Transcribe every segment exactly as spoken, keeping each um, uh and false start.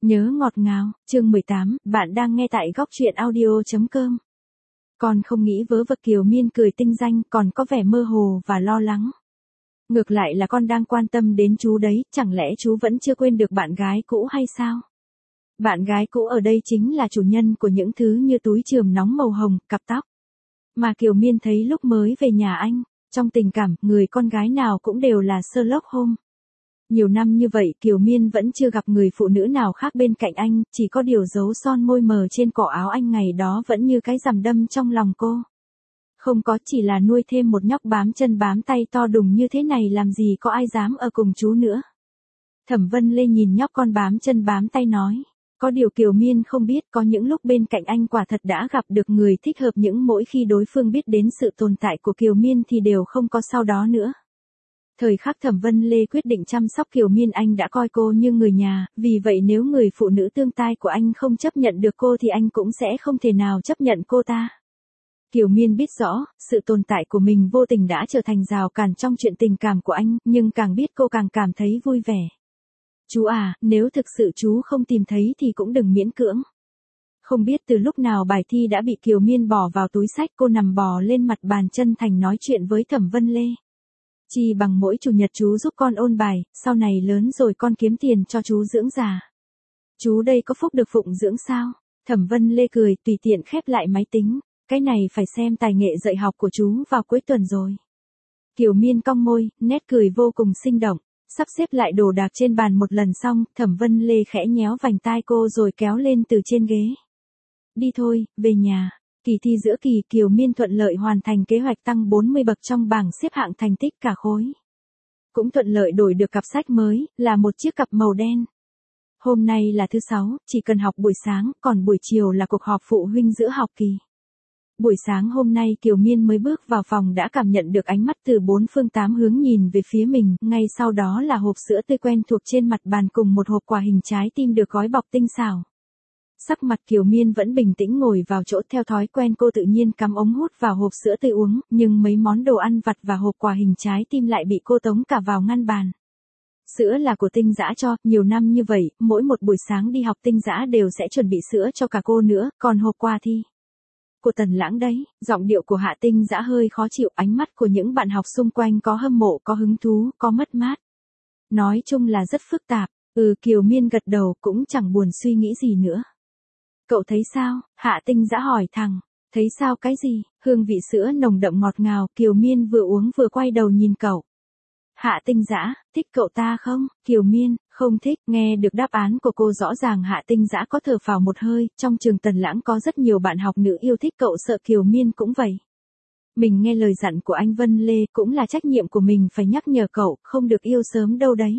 Nhớ ngọt ngào, chương mười tám, bạn đang nghe tại góc truyện audio.com. Con không nghĩ vớ vẩn. Kiều Miên cười tinh danh, còn có vẻ mơ hồ và lo lắng. Ngược lại là con đang quan tâm đến chú đấy, chẳng lẽ chú vẫn chưa quên được bạn gái cũ hay sao? Bạn gái cũ ở đây chính là chủ nhân của những thứ như túi chườm nóng màu hồng, cặp tóc. Mà Kiều Miên thấy lúc mới về nhà anh, trong tình cảm, người con gái nào cũng đều là Sherlock Holmes. Nhiều năm như vậy Kiều Miên vẫn chưa gặp người phụ nữ nào khác bên cạnh anh, chỉ có điều dấu son môi mờ trên cổ áo anh ngày đó vẫn như cái rằm đâm trong lòng cô. Không có, chỉ là nuôi thêm một nhóc bám chân bám tay to đùng như thế này làm gì có ai dám ở cùng chú nữa. Thẩm Vân Lê nhìn nhóc con bám chân bám tay nói. Có điều Kiều Miên không biết có những lúc bên cạnh anh quả thật đã gặp được người thích hợp, những mỗi khi đối phương biết đến sự tồn tại của Kiều Miên thì đều không có sau đó nữa. Thời khắc Thẩm Vân Lê quyết định chăm sóc Kiều Miên anh đã coi cô như người nhà, vì vậy nếu người phụ nữ tương tai của anh không chấp nhận được cô thì anh cũng sẽ không thể nào chấp nhận cô ta. Kiều Miên biết rõ, sự tồn tại của mình vô tình đã trở thành rào cản trong chuyện tình cảm của anh, nhưng càng biết cô càng cảm thấy vui vẻ. Chú à, nếu thực sự chú không tìm thấy thì cũng đừng miễn cưỡng. Không biết từ lúc nào bài thi đã bị Kiều Miên bỏ vào túi sách, cô nằm bò lên mặt bàn chân thành nói chuyện với Thẩm Vân Lê. Chi bằng mỗi chủ nhật chú giúp con ôn bài, sau này lớn rồi con kiếm tiền cho chú dưỡng già. Chú đây có phúc được phụng dưỡng sao? Thẩm Vân Lê cười, tùy tiện khép lại máy tính. Cái này phải xem tài nghệ dạy học của chú vào cuối tuần rồi. Kiều Miên cong môi, nét cười vô cùng sinh động. Sắp xếp lại đồ đạc trên bàn một lần xong, Thẩm Vân Lê khẽ nhéo vành tai cô rồi kéo lên từ trên ghế. Đi thôi, về nhà. Kỳ thi giữa kỳ Kiều Miên thuận lợi hoàn thành kế hoạch tăng bốn mươi bậc trong bảng xếp hạng thành tích cả khối. Cũng thuận lợi đổi được cặp sách mới, là một chiếc cặp màu đen. Hôm nay là thứ sáu, chỉ cần học buổi sáng, còn buổi chiều là cuộc họp phụ huynh giữa học kỳ. Buổi sáng hôm nay Kiều Miên mới bước vào phòng đã cảm nhận được ánh mắt từ bốn phương tám hướng nhìn về phía mình, ngay sau đó là hộp sữa tươi quen thuộc trên mặt bàn cùng một hộp quà hình trái tim được gói bọc tinh xảo. Sắc mặt Kiều Miên vẫn bình tĩnh ngồi vào chỗ, theo thói quen cô tự nhiên cắm ống hút vào hộp sữa tươi uống, nhưng mấy món đồ ăn vặt và hộp quà hình trái tim lại bị cô tống cả vào ngăn bàn. Sữa là của Tinh Dã cho, nhiều năm như vậy, mỗi một buổi sáng đi học Tinh Dã đều sẽ chuẩn bị sữa cho cả cô nữa, còn hộp quà thì của Tần Lãng đấy. Giọng điệu của Hạ Tinh Dã hơi khó chịu, ánh mắt của những bạn học xung quanh có hâm mộ, có hứng thú, có mất mát. Nói chung là rất phức tạp. Ừ, Kiều Miên gật đầu, cũng chẳng buồn suy nghĩ gì nữa. Cậu thấy sao? Hạ Tinh Dã hỏi thẳng. Thấy sao cái gì? Hương vị sữa nồng đậm ngọt ngào, Kiều Miên vừa uống vừa quay đầu nhìn cậu. Hạ Tinh Dã, thích cậu ta không? Kiều Miên, không thích. Nghe được đáp án của cô rõ ràng Hạ Tinh Dã có thở phào một hơi, trong trường Tần Lãng có rất nhiều bạn học nữ yêu thích cậu, sợ Kiều Miên cũng vậy. Mình nghe lời dặn của anh Vân Lê, cũng là trách nhiệm của mình phải nhắc nhở cậu, không được yêu sớm đâu đấy.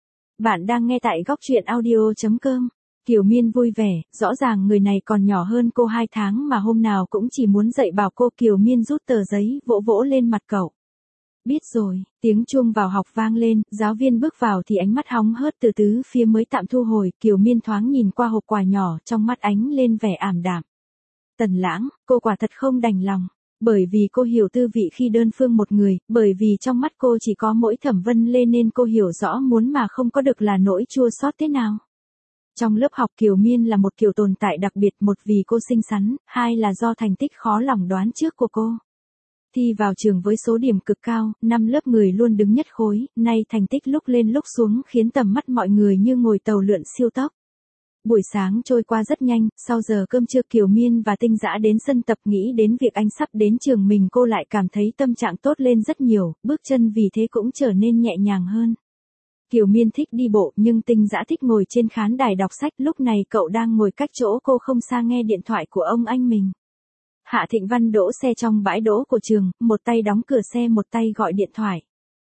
Bạn đang nghe tại góc truyện audio.com. Kiều Miên vui vẻ, rõ ràng người này còn nhỏ hơn cô hai tháng mà hôm nào cũng chỉ muốn dạy bảo cô. Kiều Miên rút tờ giấy, vỗ vỗ lên mặt cậu. Biết rồi, tiếng chuông vào học vang lên, giáo viên bước vào thì ánh mắt hóng hớt từ tứ phía mới tạm thu hồi, Kiều Miên thoáng nhìn qua hộp quà nhỏ, trong mắt ánh lên vẻ ảm đạm. Tần Lãng, cô quả thật không đành lòng, bởi vì cô hiểu tư vị khi đơn phương một người, bởi vì trong mắt cô chỉ có mỗi Thẩm Vân Lê nên cô hiểu rõ muốn mà không có được là nỗi chua xót thế nào. Trong lớp học Kiều Miên là một kiểu tồn tại đặc biệt, một vì cô xinh xắn, hai là do thành tích khó lòng đoán trước của cô. Thi vào trường với số điểm cực cao, năm lớp người luôn đứng nhất khối, nay thành tích lúc lên lúc xuống khiến tầm mắt mọi người như ngồi tàu lượn siêu tốc. Buổi sáng trôi qua rất nhanh, sau giờ cơm trưa Kiều Miên và Tinh Dã đến sân tập, nghĩ đến việc anh sắp đến trường mình cô lại cảm thấy tâm trạng tốt lên rất nhiều, bước chân vì thế cũng trở nên nhẹ nhàng hơn. Kiều Miên thích đi bộ nhưng Tinh Dã thích ngồi trên khán đài đọc sách, lúc này cậu đang ngồi cách chỗ cô không xa nghe điện thoại của ông anh mình. Hạ Thịnh Văn đỗ xe trong bãi đỗ của trường, một tay đóng cửa xe một tay gọi điện thoại.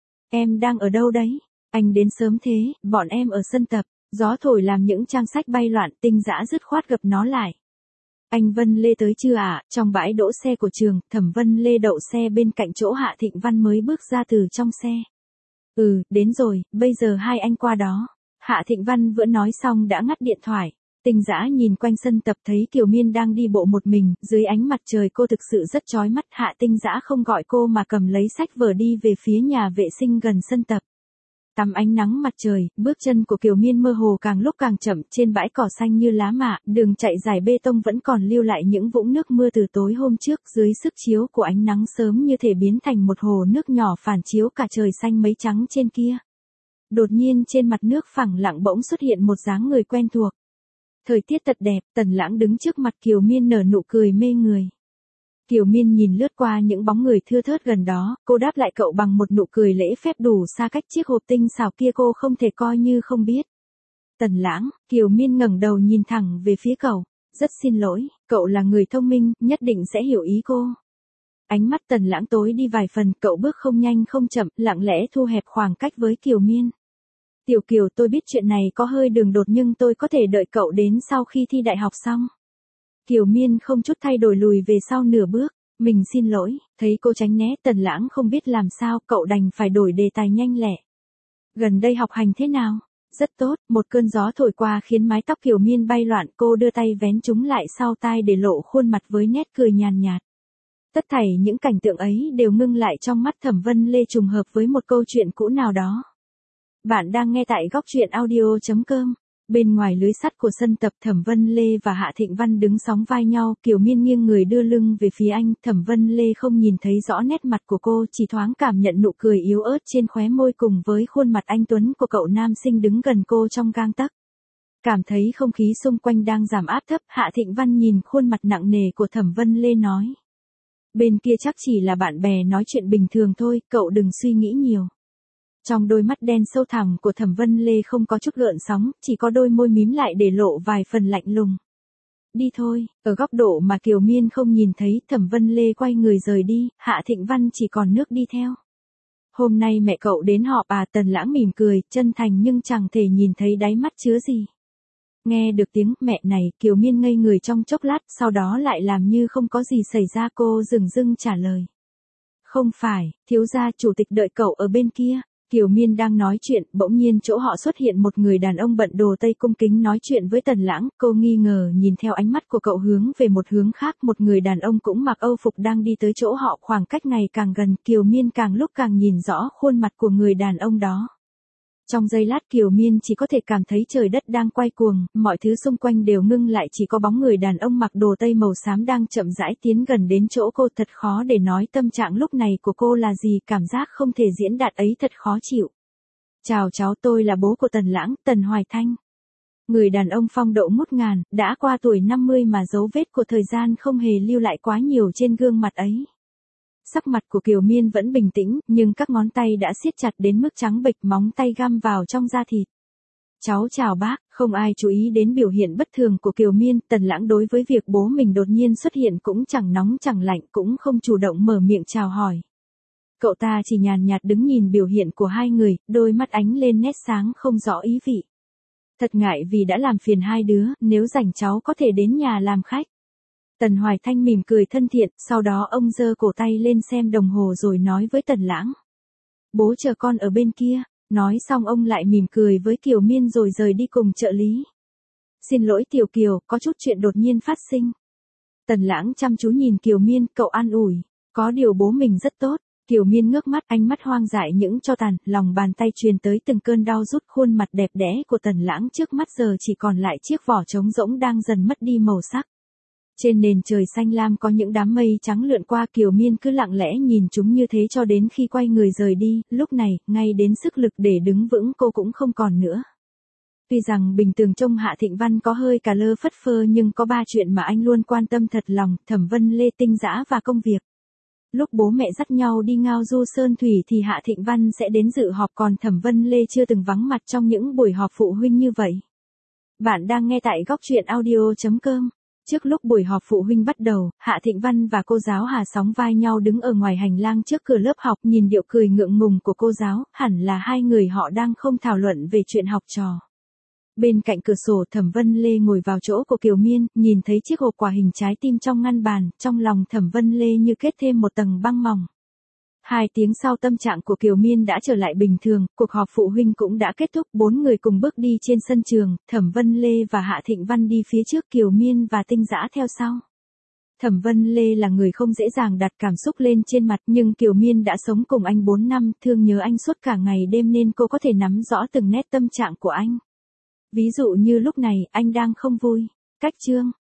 Em đang ở đâu đấy? Anh đến sớm thế, bọn em ở sân tập. Gió thổi làm những trang sách bay loạn, Tinh Dã dứt khoát gập nó lại. Anh Vân Lê tới chưa ạ? À? Trong bãi đỗ xe của trường, Thẩm Vân Lê đậu xe bên cạnh chỗ Hạ Thịnh Văn mới bước ra từ trong xe. Ừ, đến rồi, bây giờ hai anh qua đó. Hạ Thịnh Văn vừa nói xong đã ngắt điện thoại. Tinh Dã nhìn quanh sân tập thấy Kiều Miên đang đi bộ một mình, dưới ánh mặt trời cô thực sự rất chói mắt. Hạ Tinh Dã không gọi cô mà cầm lấy sách vở đi về phía nhà vệ sinh gần sân tập. Tắm ánh nắng mặt trời, bước chân của Kiều Miên mơ hồ càng lúc càng chậm, trên bãi cỏ xanh như lá mạ, đường chạy dài bê tông vẫn còn lưu lại những vũng nước mưa từ tối hôm trước, dưới sức chiếu của ánh nắng sớm như thể biến thành một hồ nước nhỏ phản chiếu cả trời xanh mấy trắng trên kia. Đột nhiên trên mặt nước phẳng lặng bỗng xuất hiện một dáng người quen thuộc. Thời tiết thật đẹp, Tần Lãng đứng trước mặt Kiều Miên nở nụ cười mê người. Kiều Miên nhìn lướt qua những bóng người thưa thớt gần đó, cô đáp lại cậu bằng một nụ cười lễ phép đủ xa cách chiếc hộp tinh xảo kia cô không thể coi như không biết. Tần Lãng, Kiều Miên ngẩng đầu nhìn thẳng về phía cậu. Rất xin lỗi, cậu là người thông minh, nhất định sẽ hiểu ý cô. Ánh mắt Tần Lãng tối đi vài phần, cậu bước không nhanh không chậm, lặng lẽ thu hẹp khoảng cách với Kiều Miên. Tiểu Kiều, tôi biết chuyện này có hơi đường đột nhưng tôi có thể đợi cậu đến sau khi thi đại học xong. Kiều Miên không chút thay đổi lùi về sau nửa bước. Mình xin lỗi, thấy cô tránh né, Tần Lãng không biết làm sao, cậu đành phải đổi đề tài nhanh lẹ. Gần đây học hành thế nào? Rất tốt, một cơn gió thổi qua khiến mái tóc Kiều Miên bay loạn, cô đưa tay vén chúng lại sau tai để lộ khuôn mặt với nét cười nhàn nhạt. Tất thảy những cảnh tượng ấy đều ngưng lại trong mắt Thẩm Vân Lê trùng hợp với một câu chuyện cũ nào đó. Bạn đang nghe tại góc truyện audio chấm com. Bên ngoài lưới sắt của sân tập, Thẩm Vân Lê và Hạ Thịnh Văn đứng sóng vai nhau, Kiều Miên nghiêng người đưa lưng về phía anh, Thẩm Vân Lê không nhìn thấy rõ nét mặt của cô, chỉ thoáng cảm nhận nụ cười yếu ớt trên khóe môi cùng với khuôn mặt anh tuấn của cậu nam sinh đứng gần cô trong gang tấc. Cảm thấy không khí xung quanh đang giảm áp thấp, Hạ Thịnh Văn nhìn khuôn mặt nặng nề của Thẩm Vân Lê nói. Bên kia chắc chỉ là bạn bè nói chuyện bình thường thôi, cậu đừng suy nghĩ nhiều. Trong đôi mắt đen sâu thẳm của Thẩm Vân Lê không có chút gợn sóng, chỉ có đôi môi mím lại để lộ vài phần lạnh lùng. Đi thôi, ở góc độ mà Kiều Miên không nhìn thấy, Thẩm Vân Lê quay người rời đi, Hạ Thịnh Văn chỉ còn nước đi theo. Hôm nay mẹ cậu đến họp à? Tần Lãng mỉm cười, chân thành nhưng chẳng thể nhìn thấy đáy mắt chứa gì. Nghe được tiếng mẹ này, Kiều Miên ngây người trong chốc lát, sau đó lại làm như không có gì xảy ra, cô dửng dưng trả lời. Không phải, thiếu gia chủ tịch đợi cậu ở bên kia. Kiều Miên đang nói chuyện, bỗng nhiên chỗ họ xuất hiện một người đàn ông bận đồ tây cung kính nói chuyện với Tần Lãng, cô nghi ngờ nhìn theo ánh mắt của cậu hướng về một hướng khác, một người đàn ông cũng mặc Âu phục đang đi tới chỗ họ, khoảng cách ngày càng gần, Kiều Miên càng lúc càng nhìn rõ khuôn mặt của người đàn ông đó. Trong giây lát Kiều Miên chỉ có thể cảm thấy trời đất đang quay cuồng, mọi thứ xung quanh đều ngưng lại, chỉ có bóng người đàn ông mặc đồ tây màu xám đang chậm rãi tiến gần đến chỗ cô. Thật khó để nói tâm trạng lúc này của cô là gì, cảm giác không thể diễn đạt ấy thật khó chịu. Chào cháu, tôi là bố của Tần Lãng, Tần Hoài Thanh. Người đàn ông phong độ ngút ngàn, đã qua tuổi năm mươi mà dấu vết của thời gian không hề lưu lại quá nhiều trên gương mặt ấy. Sắc mặt của Kiều Miên vẫn bình tĩnh, nhưng các ngón tay đã siết chặt đến mức trắng bệch, móng tay găm vào trong da thịt. Cháu chào bác, không ai chú ý đến biểu hiện bất thường của Kiều Miên, Tần Lãng đối với việc bố mình đột nhiên xuất hiện cũng chẳng nóng chẳng lạnh, cũng không chủ động mở miệng chào hỏi. Cậu ta chỉ nhàn nhạt đứng nhìn biểu hiện của hai người, đôi mắt ánh lên nét sáng không rõ ý vị. Thật ngại vì đã làm phiền hai đứa, nếu rảnh cháu có thể đến nhà làm khách. Tần Hoài Thanh mỉm cười thân thiện, sau đó ông giơ cổ tay lên xem đồng hồ rồi nói với Tần Lãng. Bố chờ con ở bên kia, nói xong ông lại mỉm cười với Kiều Miên rồi rời đi cùng trợ lý. Xin lỗi Tiểu Kiều, có chút chuyện đột nhiên phát sinh. Tần Lãng chăm chú nhìn Kiều Miên, cậu an ủi, có điều bố mình rất tốt. Kiều Miên ngước mắt, ánh mắt hoang dại những tro tàn, lòng bàn tay truyền tới từng cơn đau rút, khuôn mặt đẹp đẽ của Tần Lãng trước mắt giờ chỉ còn lại chiếc vỏ trống rỗng đang dần mất đi màu sắc. Trên nền trời xanh lam có những đám mây trắng lượn qua, Kiều Miên cứ lặng lẽ nhìn chúng như thế cho đến khi quay người rời đi, lúc này, ngay đến sức lực để đứng vững cô cũng không còn nữa. Tuy rằng bình thường trông Hạ Thịnh Văn có hơi cà lơ phất phơ nhưng có ba chuyện mà anh luôn quan tâm thật lòng, Thẩm Vân Lê, tinh dã và công việc. Lúc bố mẹ dắt nhau đi ngao du sơn thủy thì Hạ Thịnh Văn sẽ đến dự họp, còn Thẩm Vân Lê chưa từng vắng mặt trong những buổi họp phụ huynh như vậy. Bạn đang nghe tại góc truyện audio chấm com. Trước lúc buổi họp phụ huynh bắt đầu, Hạ Thịnh Văn và cô giáo Hà sóng vai nhau đứng ở ngoài hành lang trước cửa lớp học, nhìn điệu cười ngượng ngùng của cô giáo, hẳn là hai người họ đang không thảo luận về chuyện học trò. Bên cạnh cửa sổ, Thẩm Vân Lê ngồi vào chỗ của Kiều Miên, nhìn thấy chiếc hộp quà hình trái tim trong ngăn bàn, trong lòng Thẩm Vân Lê như kết thêm một tầng băng mỏng. Hai tiếng sau tâm trạng của Kiều Miên đã trở lại bình thường, cuộc họp phụ huynh cũng đã kết thúc, bốn người cùng bước đi trên sân trường, Thẩm Vân Lê và Hạ Thịnh Văn đi phía trước, Kiều Miên và Tinh Dã theo sau. Thẩm Vân Lê là người không dễ dàng đặt cảm xúc lên trên mặt, nhưng Kiều Miên đã sống cùng anh bốn năm, thương nhớ anh suốt cả ngày đêm nên cô có thể nắm rõ từng nét tâm trạng của anh. Ví dụ như lúc này, anh đang không vui. Cách chương